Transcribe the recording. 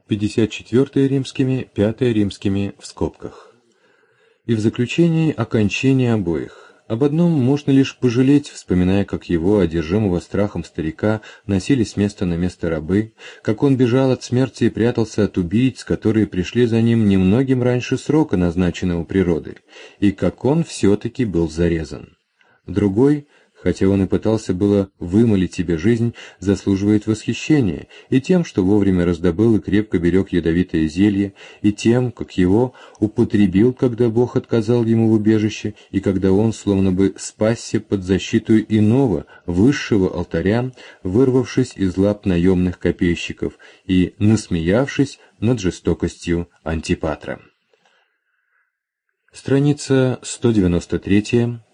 54 римскими, 5 римскими в скобках. И в заключении окончание обоих. Об одном можно лишь пожалеть, вспоминая, как его, одержимого страхом старика, носили с места на место рабы, как он бежал от смерти и прятался от убийц, которые пришли за ним немногим раньше срока, назначенного природой, и как он все-таки был зарезан. Другой, хотя он и пытался было вымолить себе жизнь, заслуживает восхищения и тем, что вовремя раздобыл и крепко берег ядовитое зелье, и тем, как его употребил, когда Бог отказал ему в убежище, и когда он словно бы спасся под защиту иного, высшего алтаря, вырвавшись из лап наемных копейщиков и насмеявшись над жестокостью Антипатра. Страница 193.